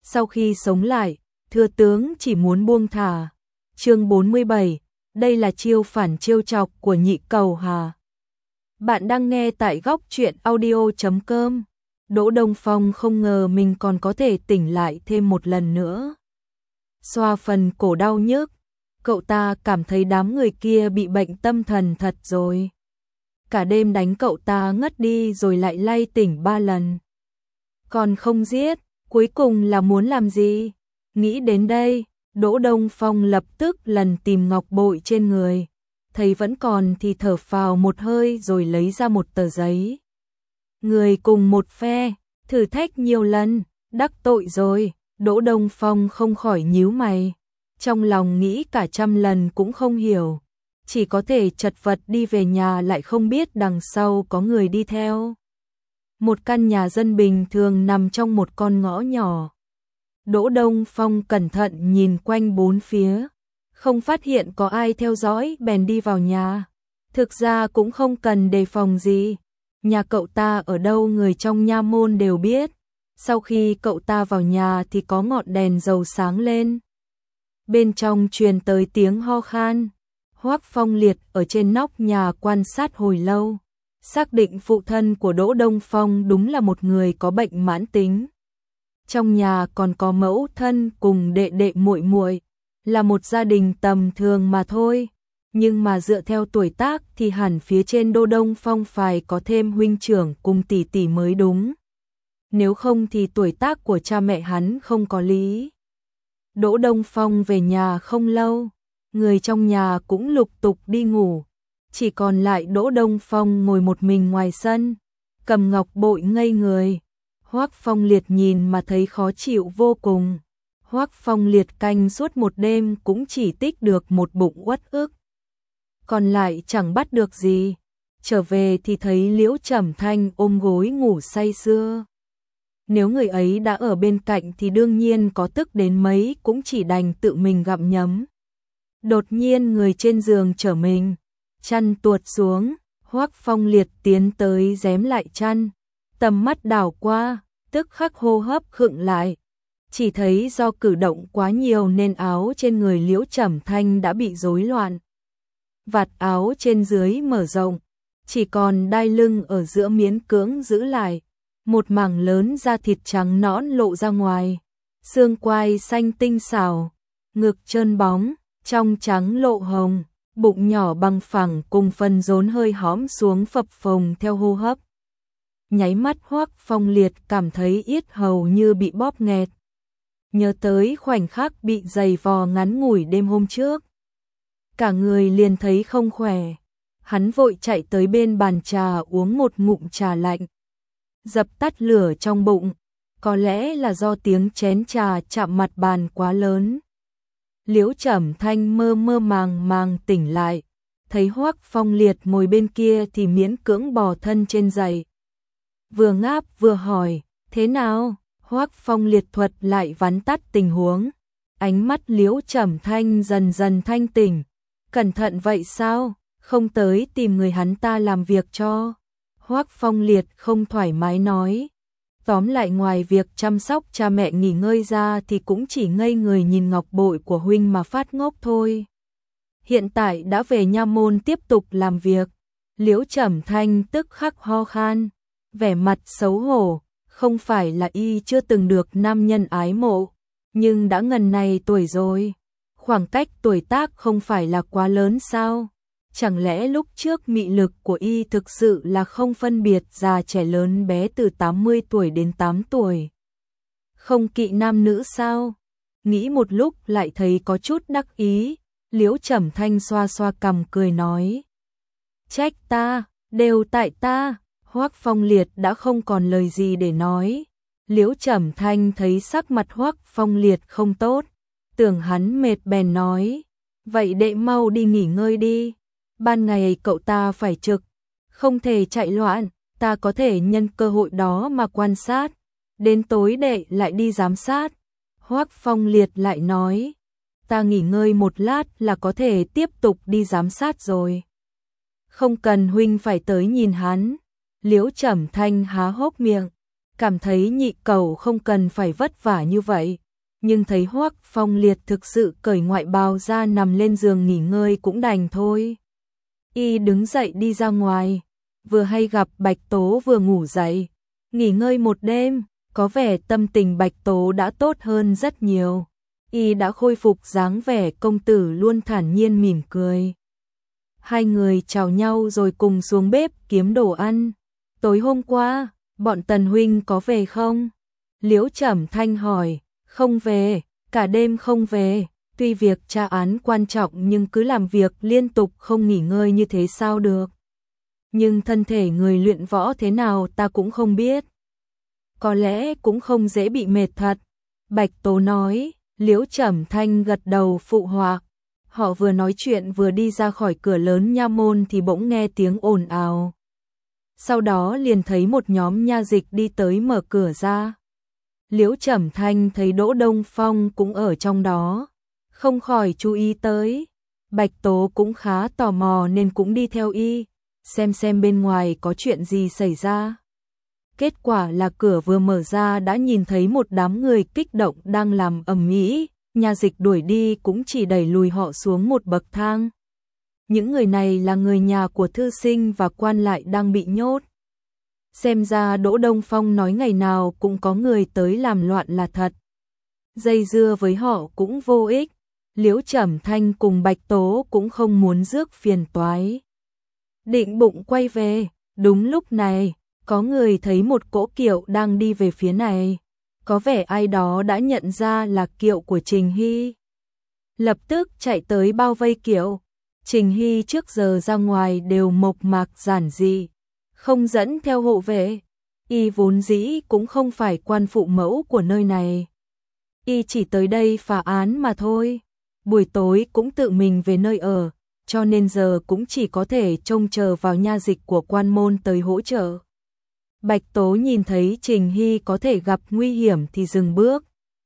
sau khi sống lại, thừa tướng chỉ muốn buông thả. Chương 47, đây là chiêu phản chiêu chọc của Nhị Cầu Hà. Bạn đang nghe tại góc truyện audio.com. Đỗ Đông Phong không ngờ mình còn có thể tỉnh lại thêm một lần nữa. Xoa phần cổ đau nhức, cậu ta cảm thấy đám người kia bị bệnh tâm thần thật rồi. Cả đêm đánh cậu ta ngất đi rồi lại lay tỉnh 3 lần. Còn không giết, cuối cùng là muốn làm gì? Nghĩ đến đây, Đỗ Đông Phong lập tức lần tìm ngọc bội trên người. Thấy vẫn còn thì thở phào một hơi rồi lấy ra một tờ giấy. Người cùng một phe, thử thách nhiều lần, đắc tội rồi. Đỗ Đông Phong không khỏi nhíu mày. Trong lòng nghĩ cả 100 lần cũng không hiểu. Chỉ có thể chật vật đi về nhà lại không biết đằng sau có người đi theo. Một căn nhà dân bình thường nằm trong một con ngõ nhỏ. Đỗ Đông Phong cẩn thận nhìn quanh bốn phía. Không phát hiện có ai theo dõi bèn đi vào nhà. Thực ra cũng không cần đề phòng gì. Nhà cậu ta ở đâu người trong nha môn đều biết. Sau khi cậu ta vào nhà thì có ngọn đèn dầu sáng lên. Bên trong truyền tới tiếng ho khan. Hoắc Phong Liệt ở trên nóc nhà quan sát hồi lâu. Xác định phụ thân của Đỗ Đông Phong đúng là một người có bệnh mãn tính. Trong nhà còn có mẫu thân cùng đệ đệ muội muội, là một gia đình tầm thường mà thôi. Nhưng mà dựa theo tuổi tác thì hẳn phía trên Đỗ Đông Phong phải có thêm huynh trưởng cùng tỷ tỷ mới đúng. Nếu không thì tuổi tác của cha mẹ hắn không có lý. Đỗ Đông Phong về nhà không lâu, người trong nhà cũng lục tục đi ngủ. Chỉ còn lại Đỗ Đông Phong ngồi một mình ngoài sân, cầm ngọc bội ngây người. Hoắc Phong Liệt nhìn mà thấy khó chịu vô cùng. Hoắc Phong Liệt canh suốt một đêm cũng chỉ tích được một bụng uất ức. Còn lại chẳng bắt được gì. Trở về thì thấy Liễu Trầm Thanh ôm gối ngủ say sưa. Nếu người ấy đã ở bên cạnh thì đương nhiên có tức đến mấy cũng chỉ đành tự mình gặm nhấm. Đột nhiên người trên giường trở mình, chăn tuột xuống, Hoắc Phong Liệt tiến tới giém lại chăn, tầm mắt đảo qua, tức khắc hô hấp khựng lại. Chỉ thấy do cử động quá nhiều nên áo trên người Liễu Trầm Thanh đã bị rối loạn. Vạt áo trên dưới mở rộng, chỉ còn đai lưng ở giữa miễn cưỡng giữ lại. Một mảng lớn da thịt trắng nõn lộ ra ngoài, xương quai xanh tinh xảo, ngực trơn bóng, trong trắng lộ hồng, bụng nhỏ bằng phẳng cùng phần rốn hơi hõm xuống phập phồng theo hô hấp. Nháy mắt Hoắc Phong Liệt cảm thấy yết hầu như bị bóp nghẹt. Nhớ tới khoảnh khắc bị giày vò ngắn ngủi đêm hôm trước. Cả người liền thấy không khỏe. Hắn vội chạy tới bên bàn trà uống một ngụm trà lạnh. Dập tắt lửa trong bụng. Có lẽ là do tiếng chén trà chạm mặt bàn quá lớn. Liễu Trầm Thanh mơ mơ màng màng tỉnh lại. Thấy Hoắc Phong Liệt ngồi bên kia thì miễn cưỡng bò thân trên giày. Vừa ngáp vừa hỏi, thế nào? Hoắc Phong Liệt thuật lại vắn tắt tình huống. Ánh mắt Liễu Trầm Thanh dần dần thanh tỉnh. Cẩn thận vậy sao? Không tới tìm người hắn ta làm việc cho. Hoắc Phong Liệt không thoải mái nói. Tóm lại ngoài việc chăm sóc cha mẹ nghỉ ngơi ra thì cũng chỉ ngây người nhìn ngọc bội của huynh mà phát ngốc thôi. Hiện tại đã về nha môn tiếp tục làm việc. Liễu Trầm Thanh tức khắc ho khan, vẻ mặt xấu hổ. Không phải là y chưa từng được nam nhân ái mộ, nhưng đã ngần này tuổi rồi. Khoảng cách tuổi tác không phải là quá lớn sao? Chẳng lẽ lúc trước mị lực của y thực sự là không phân biệt già trẻ lớn bé từ 80 tuổi đến 8 tuổi? Không kỵ nam nữ sao? Nghĩ một lúc lại thấy có chút đắc ý, Liễu Trầm Thanh xoa xoa cằm cười nói. Trách ta, đều tại ta. Hoắc Phong Liệt đã không còn lời gì để nói. Liễu Trầm Thanh thấy sắc mặt Hoắc Phong Liệt không tốt, tưởng hắn mệt bèn nói, vậy đệ mau đi nghỉ ngơi đi. Ban ngày cậu ta phải trực, không thể chạy loạn, ta có thể nhân cơ hội đó mà quan sát. Đến tối đệ lại đi giám sát. Hoắc Phong Liệt lại nói, ta nghỉ ngơi một lát là có thể tiếp tục đi giám sát rồi. Không cần huynh phải tới nhìn hắn. Liễu Trầm Thanh há hốc miệng, cảm thấy Nhị Cẩu không cần phải vất vả như vậy, nhưng thấy Hoắc Phong Liệt thực sự cởi ngoại bào ra nằm lên giường nghỉ ngơi cũng đành thôi. Y đứng dậy đi ra ngoài, vừa hay gặp Bạch Tố vừa ngủ dậy, nghỉ ngơi một đêm, có vẻ tâm tình Bạch Tố đã tốt hơn rất nhiều. Y đã khôi phục dáng vẻ công tử luôn thản nhiên mỉm cười. Hai người chào nhau rồi cùng xuống bếp kiếm đồ ăn. Tối hôm qua, bọn Tần huynh có về không? Liễu Trầm Thanh hỏi. Không về, cả đêm không về. Tuy việc tra án quan trọng nhưng cứ làm việc liên tục không nghỉ ngơi như thế sao được. Nhưng thân thể người luyện võ thế nào ta cũng không biết. Có lẽ cũng không dễ bị mệt thật. Bạch Tố nói. Liễu Trầm Thanh gật đầu phụ họa. Họ vừa nói chuyện vừa đi ra khỏi cửa lớn nha môn thì bỗng nghe tiếng ồn ào. Sau đó liền thấy một nhóm nha dịch đi tới mở cửa ra. Liễu Trầm Thanh thấy Đỗ Đông Phong cũng ở trong đó, không khỏi chú ý tới. Bạch Tố cũng khá tò mò nên cũng đi theo y, xem bên ngoài có chuyện gì xảy ra. Kết quả là cửa vừa mở ra đã nhìn thấy một đám người kích động đang làm ầm ĩ, nha dịch đuổi đi cũng chỉ đẩy lùi họ xuống một bậc thang. Những người này là người nhà của thư sinh và quan lại đang bị nhốt. Xem ra Đỗ Đông Phong nói ngày nào cũng có người tới làm loạn là thật. Dây dưa với họ cũng vô ích. Liễu Trầm Thanh cùng Bạch Tố cũng không muốn rước phiền toái. Định bụng quay về, đúng lúc này, có người thấy một cỗ kiệu đang đi về phía này. Có vẻ ai đó đã nhận ra là kiệu của Trình Hy. Lập tức chạy tới bao vây kiệu. Trình Hy trước giờ ra ngoài đều mộc mạc giản dị, không dẫn theo hộ vệ. Y vốn dĩ cũng không phải quan phụ mẫu của nơi này. Y chỉ tới đây phá án mà thôi. Buổi tối cũng tự mình về nơi ở, cho nên giờ cũng chỉ có thể trông chờ vào nha dịch của quan môn tới hỗ trợ. Bạch Tố nhìn thấy Trình Hy có thể gặp nguy hiểm thì dừng bước.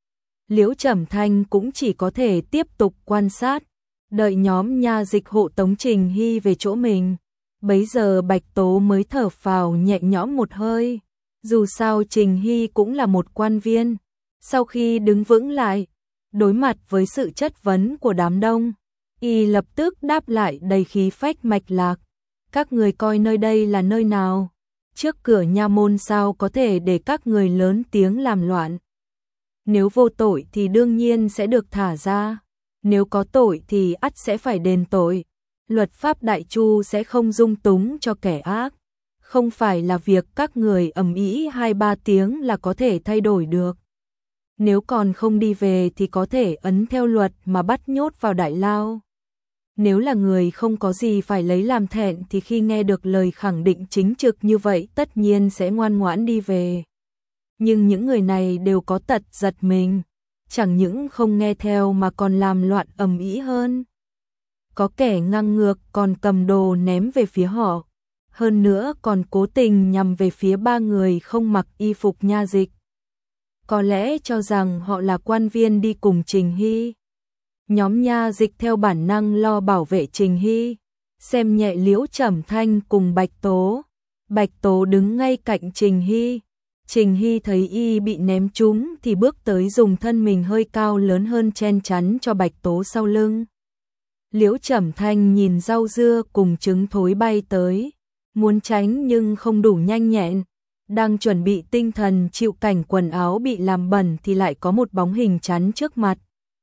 Liễu Trầm Thanh cũng chỉ có thể tiếp tục quan sát, đợi nhóm nha dịch hộ tống Trình Hy về chỗ mình. Bấy giờ Bạch Tố mới thở phào nhẹ nhõm một hơi. Dù sao Trình Hy cũng là một quan viên. Sau khi đứng vững lại, đối mặt với sự chất vấn của đám đông, y lập tức đáp lại đầy khí phách mạch lạc. Các người coi nơi đây là nơi nào? Trước cửa nha môn sao có thể để các người lớn tiếng làm loạn? Nếu vô tội thì đương nhiên sẽ được thả ra. Nếu có tội thì ắt sẽ phải đền tội. Luật pháp Đại Chu sẽ không dung túng cho kẻ ác. Không phải là việc các người ầm ĩ 2-3 tiếng là có thể thay đổi được. Nếu còn không đi về thì có thể ấn theo luật mà bắt nhốt vào đại lao. Nếu là người không có gì phải lấy làm thẹn thì khi nghe được lời khẳng định chính trực như vậy tất nhiên sẽ ngoan ngoãn đi về. Nhưng những người này đều có tật giật mình, chẳng những không nghe theo mà còn làm loạn ầm ĩ hơn. Có kẻ ngang ngược còn cầm đồ ném về phía họ, hơn nữa còn cố tình nhằm về phía 3 người không mặc y phục nha dịch. Có lẽ cho rằng họ là quan viên đi cùng Trình Hy. Nhóm nha dịch theo bản năng lo bảo vệ Trình Hy, xem nhẹ Liễu Trầm Thanh cùng Bạch Tố. Bạch Tố đứng ngay cạnh Trình Hy. Trình Hy thấy y bị ném trúng thì bước tới dùng thân mình hơi cao lớn hơn chen chắn cho Bạch Tố sau lưng. Liễu Trầm Thanh nhìn rau dưa cùng trứng thối bay tới, muốn tránh nhưng không đủ nhanh nhẹn. Đang chuẩn bị tinh thần chịu cảnh quần áo bị làm bẩn thì lại có một bóng hình chắn trước mặt.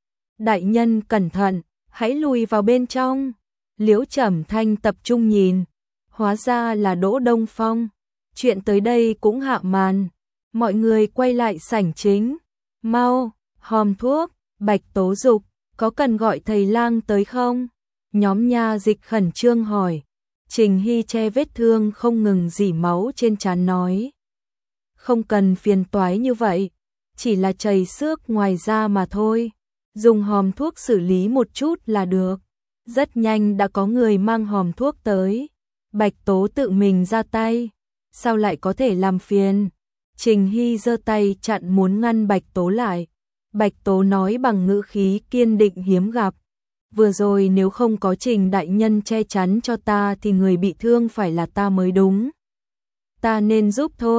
Đại nhân cẩn thận, hãy lùi vào bên trong. Liễu Trầm Thanh tập trung nhìn, hóa ra là Đỗ Đông Phong. Chuyện tới đây cũng hạ màn, mọi người quay lại sảnh chính. Mau, hòm thuốc. Bạch Tố dục, có cần gọi thầy lang tới không? Nhóm nha dịch khẩn trương hỏi. Trình Hy che vết thương không ngừng rỉ máu trên trán nói. Không cần phiền toái như vậy, chỉ là chảy xước ngoài da mà thôi. Dùng hòm thuốc xử lý một chút là được. Rất nhanh đã có người mang hòm thuốc tới. Bạch Tố tự mình ra tay. Sao lại có thể làm phiền? Trình Hy giơ tay chặn muốn ngăn Bạch Tố lại. Bạch Tố nói bằng ngữ khí kiên định hiếm gặp. Vừa rồi nếu không có Trình đại nhân che chắn cho ta thì người bị thương phải là ta mới đúng. Ta nên giúp thôi.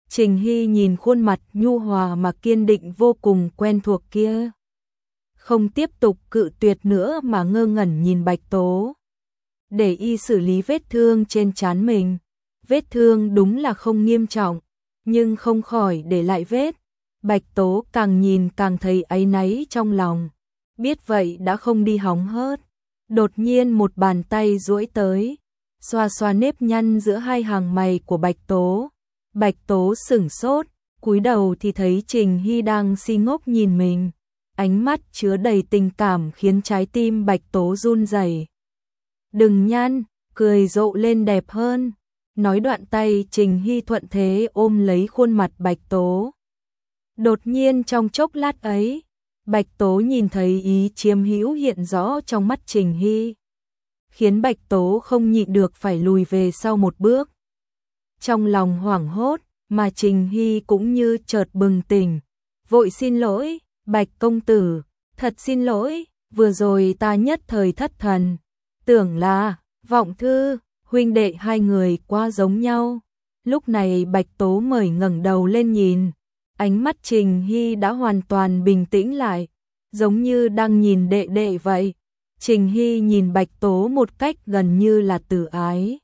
Trình Hy nhìn khuôn mặt nhu hòa mà kiên định vô cùng quen thuộc kia. Không tiếp tục cự tuyệt nữa mà ngơ ngẩn nhìn Bạch Tố. Để y xử lý vết thương trên trán mình. Vết thương đúng là không nghiêm trọng, nhưng không khỏi để lại vết. Bạch Tố càng nhìn càng thấy áy náy trong lòng. Biết vậy đã không đi hóng hớt. Đột nhiên một bàn tay duỗi tới, xoa xoa nếp nhăn giữa hai hàng mày của Bạch Tố. Bạch Tố sửng sốt, cúi đầu thì thấy Trình Hy đang si ngốc nhìn mình. Ánh mắt chứa đầy tình cảm khiến trái tim Bạch Tố run rẩy. Đừng nhăn, cười rộ lên đẹp hơn. Nói đoạn tay Trình Hy thuận thế ôm lấy khuôn mặt Bạch Tố. Đột nhiên trong chốc lát ấy, Bạch Tố nhìn thấy ý chiếm hữu hiện rõ trong mắt Trình Hy, khiến Bạch Tố không nhịn được phải lùi về sau một bước. Trong lòng hoảng hốt, mà Trình Hy cũng như chợt bừng tỉnh, vội xin lỗi, Bạch công tử, thật xin lỗi, vừa rồi ta nhất thời thất thần, tưởng là Vọng Thư, huynh đệ hai người quá giống nhau. Lúc này Bạch Tố mới ngẩng đầu lên nhìn, ánh mắt Trình Hy đã hoàn toàn bình tĩnh lại, giống như đang nhìn đệ đệ vậy. Trình Hy nhìn Bạch Tố một cách gần như là từ ái.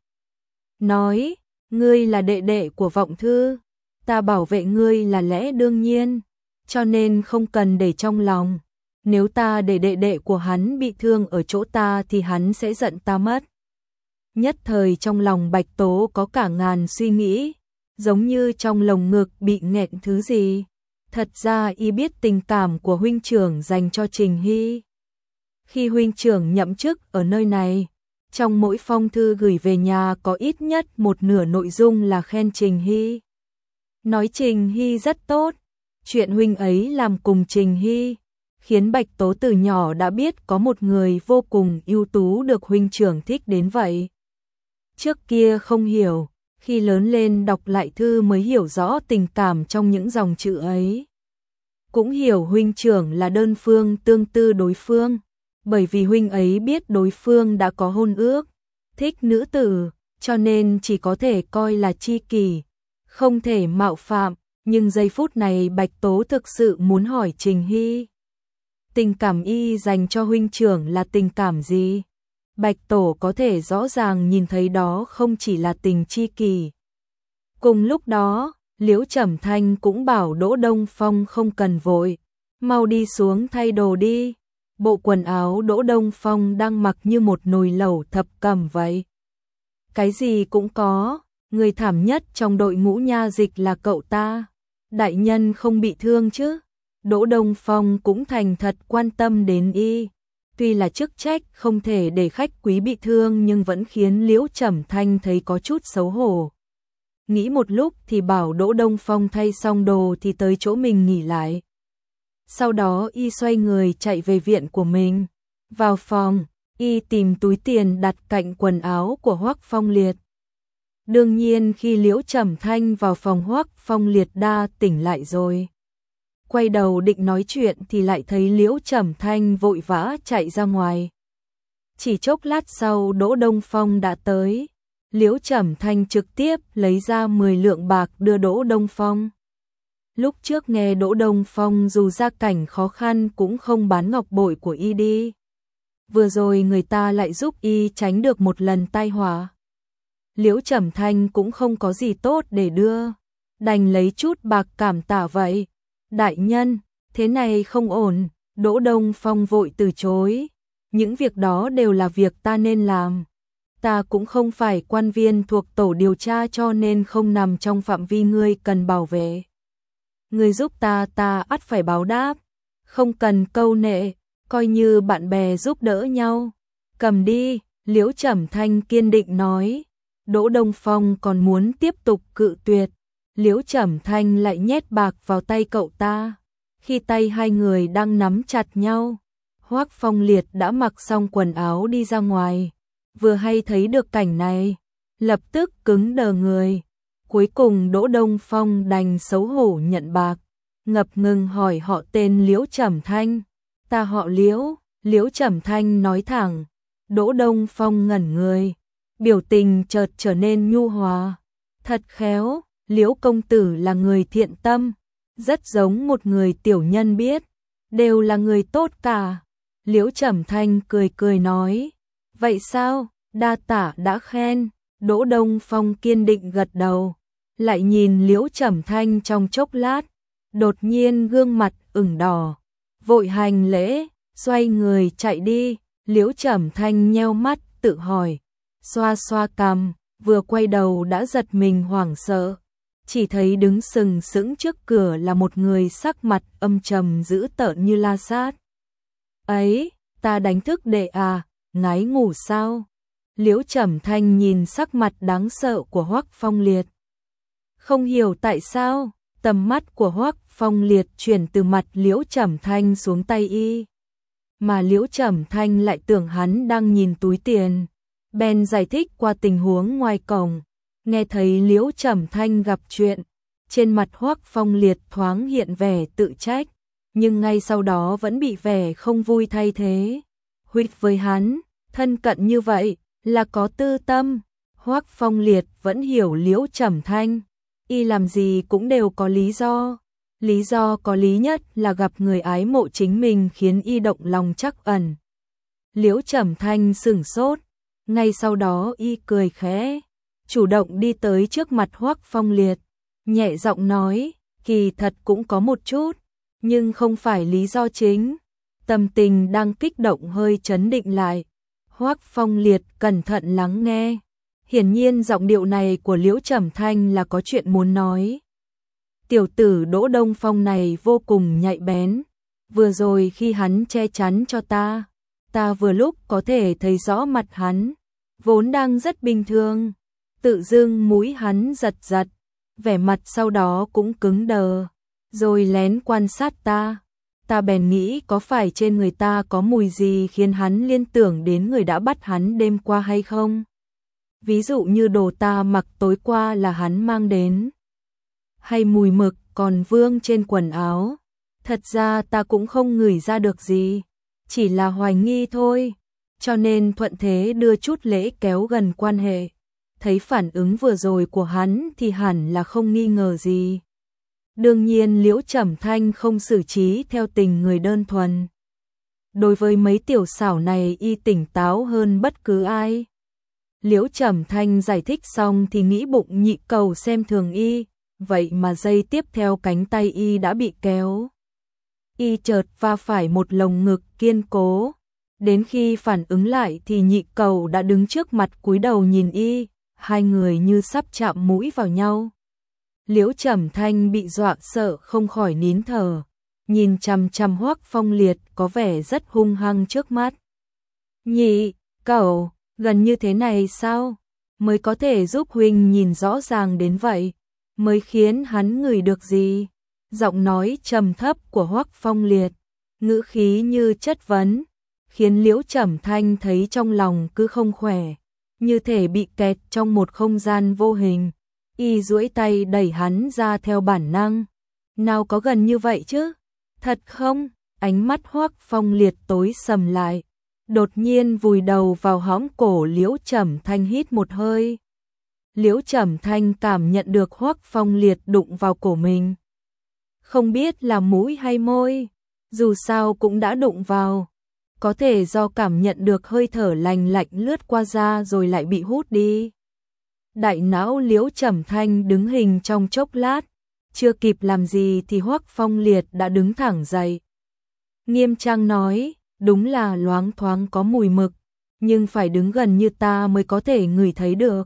Nói, ngươi là đệ đệ của Vọng Thư, ta bảo vệ ngươi là lẽ đương nhiên, cho nên không cần để trong lòng. Nếu ta để đệ đệ của hắn bị thương ở chỗ ta thì hắn sẽ giận ta mất. Nhất thời trong lòng Bạch Tố có cả ngàn suy nghĩ, giống như trong lồng ngực bị nghẹn thứ gì. Thật ra y biết tình cảm của huynh trưởng dành cho Trình Hy. Khi huynh trưởng nhậm chức ở nơi này, trong mỗi phong thư gửi về nhà có ít nhất một nửa nội dung là khen Trình Hy. Nói Trình Hy rất tốt, chuyện huynh ấy làm cùng Trình Hy, khiến Bạch Tố từ nhỏ đã biết có một người vô cùng ưu tú được huynh trưởng thích đến vậy. Trước kia không hiểu, khi lớn lên đọc lại thư mới hiểu rõ tình cảm trong những dòng chữ ấy. Cũng hiểu huynh trưởng là đơn phương tương tư đối phương, bởi vì huynh ấy biết đối phương đã có hôn ước, thích nữ tử, cho nên chỉ có thể coi là tri kỷ, không thể mạo phạm. Nhưng giây phút này Bạch Tố thực sự muốn hỏi Trình Hy, tình cảm y dành cho huynh trưởng là tình cảm gì? Bạch Tổ có thể rõ ràng nhìn thấy đó không chỉ là tình tri kỷ. Cùng lúc đó, Liễu Trầm Thanh cũng bảo Đỗ Đông Phong không cần vội, mau đi xuống thay đồ đi. Bộ quần áo Đỗ Đông Phong đang mặc như một nồi lẩu thập cẩm vậy. Cái gì cũng có, người thảm nhất trong đội ngũ nha dịch là cậu ta. Đại nhân không bị thương chứ? Đỗ Đông Phong cũng thành thật quan tâm đến y. Tuy là chức trách không thể để khách quý bị thương nhưng vẫn khiến Liễu Trầm Thanh thấy có chút xấu hổ. Nghĩ một lúc thì bảo Đỗ Đông Phong thay xong đồ thì tới chỗ mình nghỉ lại. Sau đó y xoay người chạy về viện của mình. Vào phòng, y tìm túi tiền đặt cạnh quần áo của Hoắc Phong Liệt. Đương nhiên khi Liễu Trầm Thanh vào phòng Hoắc Phong Liệt đã tỉnh lại rồi. Quay đầu định nói chuyện thì lại thấy Liễu Trầm Thanh vội vã chạy ra ngoài. Chỉ chốc lát sau Đỗ Đông Phong đã tới. Liễu Trầm Thanh trực tiếp lấy ra 10 lượng bạc đưa Đỗ Đông Phong. Lúc trước nghe Đỗ Đông Phong dù gia cảnh khó khăn cũng không bán ngọc bội của y đi. Vừa rồi người ta lại giúp y tránh được một lần tai họa. Liễu Trầm Thanh cũng không có gì tốt để đưa, đành lấy chút bạc cảm tạ vậy. Đại nhân, thế này không ổn. Đỗ Đông Phong vội từ chối. Những việc đó đều là việc ta nên làm. Ta cũng không phải quan viên thuộc tổ điều tra cho nên không nằm trong phạm vi ngươi cần bảo vệ. Ngươi giúp ta ắt phải báo đáp. Không cần câu nệ, coi như bạn bè giúp đỡ nhau. Cầm đi, Liễu Trầm Thanh kiên định nói. Đỗ Đông Phong còn muốn tiếp tục cự tuyệt. Liễu Trầm Thanh lại nhét bạc vào tay cậu ta. Khi tay hai người đang nắm chặt nhau, Hoắc Phong Liệt đã mặc xong quần áo đi ra ngoài. Vừa hay thấy được cảnh này, lập tức cứng đờ người. Cuối cùng Đỗ Đông Phong đành xấu hổ nhận bạc, ngập ngừng hỏi họ tên Liễu Trầm Thanh. Ta họ Liễu, Liễu Trầm Thanh nói thẳng. Đỗ Đông Phong ngẩn người, biểu tình chợt trở nên nhu hòa. Thật khéo, Liễu công tử là người thiện tâm, rất giống một người tiểu nhân biết, đều là người tốt cả. Liễu Trầm Thanh cười cười nói, vậy sao, đa tạ đã khen. Đỗ Đông Phong kiên định gật đầu, lại nhìn Liễu Trầm Thanh trong chốc lát, đột nhiên gương mặt ửng đỏ, vội hành lễ, xoay người chạy đi. Liễu Trầm Thanh nheo mắt tự hỏi, xoa xoa cằm, vừa quay đầu đã giật mình hoảng sợ, chỉ thấy đứng sừng sững trước cửa là một người sắc mặt âm trầm dữ tợn như la sát. Ấy, ta đánh thức đệ à, ngái ngủ sao? Liễu Trầm Thanh nhìn sắc mặt đáng sợ của Hoắc Phong Liệt. Không hiểu tại sao, tầm mắt của Hoắc Phong Liệt chuyển từ mặt Liễu Trầm Thanh xuống tay y. Mà Liễu Trầm Thanh lại tưởng hắn đang nhìn túi tiền. Bèn giải thích qua tình huống ngoài cổng. Nghe thấy Liễu Trầm Thanh gặp chuyện, trên mặt Hoắc Phong Liệt thoáng hiện vẻ tự trách, nhưng ngay sau đó vẫn bị vẻ không vui thay thế. Huyết với hắn, thân cận như vậy, là có tư tâm. Hoắc Phong Liệt vẫn hiểu Liễu Trầm Thanh, y làm gì cũng đều có lý do. Lý do có lý nhất là gặp người ái mộ chính mình khiến y động lòng trắc ẩn. Liễu Trầm Thanh sửng sốt, ngay sau đó y cười khẽ, chủ động đi tới trước mặt Hoắc Phong Liệt, nhẹ giọng nói, kỳ thật cũng có một chút, nhưng không phải lý do chính. Tâm tình đang kích động hơi chấn định lại. Hoắc Phong Liệt cẩn thận lắng nghe. Hiển nhiên giọng điệu này của Liễu Trầm Thanh là có chuyện muốn nói. Tiểu tử Đỗ Đông Phong này vô cùng nhạy bén. Vừa rồi khi hắn che chắn cho ta vừa lúc có thể thấy rõ mặt hắn, vốn đang rất bình thường. Tự dưng mũi hắn giật giật, vẻ mặt sau đó cũng cứng đờ, rồi lén quan sát ta. Ta bèn nghĩ có phải trên người ta có mùi gì khiến hắn liên tưởng đến người đã bắt hắn đêm qua hay không? Ví dụ như đồ ta mặc tối qua là hắn mang đến, hay mùi mực còn vương trên quần áo. Thật ra ta cũng không ngửi ra được gì, chỉ là hoài nghi thôi, cho nên thuận thế đưa chút lễ kéo gần quan hệ. Thấy phản ứng vừa rồi của hắn thì hẳn là không nghi ngờ gì. Đương nhiên Liễu Trầm Thanh không xử trí theo tình người đơn thuần. Đối với mấy tiểu xảo này y tỉnh táo hơn bất cứ ai. Liễu Trầm Thanh giải thích xong thì nghĩ bụng Nhị Cầu xem thường y, vậy mà giây tiếp theo cánh tay y đã bị kéo. Y chợt va phải một lồng ngực kiên cố. Đến khi phản ứng lại thì Nhị Cầu đã đứng trước mặt cúi đầu nhìn y, hai người như sắp chạm mũi vào nhau. Liễu Trầm Thanh bị dọa sợ không khỏi nín thở, nhìn chằm chằm Hoắc Phong Liệt có vẻ rất hung hăng trước mắt. Nhị Cầu, gần như thế này sao? Mới có thể giúp huynh nhìn rõ ràng đến vậy, mới khiến hắn ngửi được gì? Giọng nói trầm thấp của Hoắc Phong Liệt, ngữ khí như chất vấn, khiến Liễu Trầm Thanh thấy trong lòng cứ không khỏe, như thể bị kẹt trong một không gian vô hình. Y duỗi tay đẩy hắn ra theo bản năng. Nào có gần như vậy chứ? Thật không? Ánh mắt Hoắc Phong Liệt tối sầm lại, đột nhiên vùi đầu vào hõm cổ Liễu Trầm Thanh hít một hơi. Liễu Trầm Thanh cảm nhận được Hoắc Phong Liệt đụng vào cổ mình. Không biết là mũi hay môi, dù sao cũng đã đụng vào. Có thể do cảm nhận được hơi thở lành lạnh lướt qua da rồi lại bị hút đi. Đại não Liễu Trầm Thanh đứng hình trong chốc lát, chưa kịp làm gì thì Hoắc Phong Liệt đã đứng thẳng dậy. Nghiêm trang nói, đúng là loáng thoáng có mùi mực, nhưng phải đứng gần như ta mới có thể ngửi thấy được.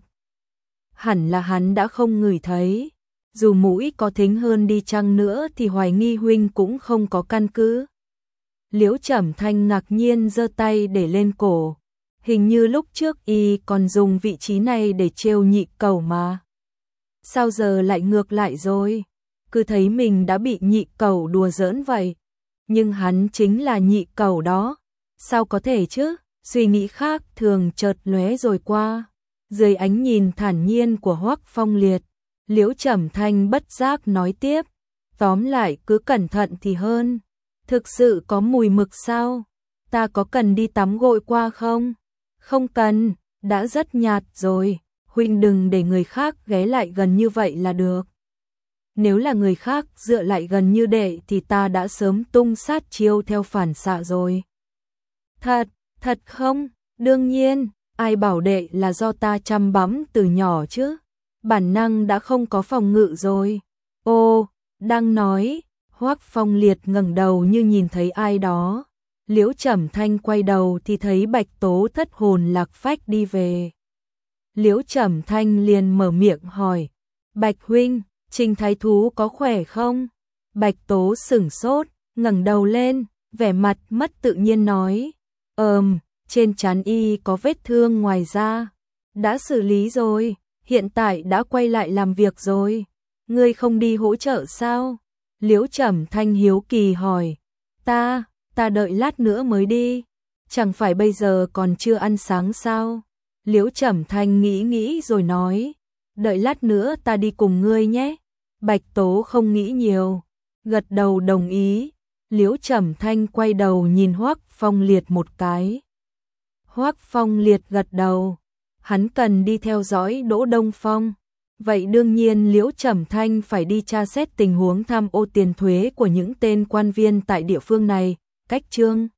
Hẳn là hắn đã không ngửi thấy, dù mũi có thính hơn đi chăng nữa thì hoài nghi huynh cũng không có căn cứ. Liễu Trầm Thanh ngạc nhiên giơ tay để lên cổ. Hình như lúc trước y còn dùng vị trí này để trêu Nhị Cầu mà. Sao giờ lại ngược lại rồi? Cứ thấy mình đã bị Nhị Cầu đùa giỡn vậy. Nhưng hắn chính là Nhị Cầu đó. Sao có thể chứ? Suy nghĩ khác thường chợt lóe rồi qua. Dưới ánh nhìn thản nhiên của Hoắc Phong Liệt, Liễu Trầm Thanh bất giác nói tiếp. Tóm lại cứ cẩn thận thì hơn. Thực sự có mùi mực sao? Ta có cần đi tắm gội qua không? Không cần, đã rất nhạt rồi, huynh đừng để người khác ghé lại gần như vậy là được. nếu là người khác dựa lại gần như đệ thì ta đã sớm tung sát chiêu theo phản xạ rồi. Thật không? Đương nhiên, ai bảo đệ là do ta chăm bẵm từ nhỏ chứ? Bản năng đã không có phòng ngự rồi. Ô, đang nói, Hoắc Phong Liệt ngẩng đầu như nhìn thấy ai đó. Liễu Trầm Thanh quay đầu thì thấy Bạch Tố thất hồn lạc phách đi về. Liễu Trầm Thanh liền mở miệng hỏi, Bạch huynh, Trình Thái Thú có khỏe không? Bạch Tố sửng sốt, ngẩng đầu lên, vẻ mặt mất tự nhiên nói, trên trán y có vết thương ngoài ra. Đã xử lý rồi, hiện tại đã quay lại làm việc rồi. Ngươi không đi hỗ trợ sao? Liễu Trầm Thanh hiếu kỳ hỏi, ta đợi lát nữa mới đi. Chẳng phải bây giờ còn chưa ăn sáng sao? Liễu Trầm Thanh nghĩ rồi nói, đợi lát nữa ta đi cùng ngươi nhé. Bạch Tố không nghĩ nhiều, gật đầu đồng ý. Liễu Trầm Thanh quay đầu nhìn Hoắc Phong Liệt một cái. Hoắc Phong Liệt gật đầu, hắn cần đi theo dõi Đỗ Đông Phong. Vậy đương nhiên Liễu Trầm Thanh phải đi tra xét tình huống tham ô tiền thuế của những tên quan viên tại địa phương này. Cách chương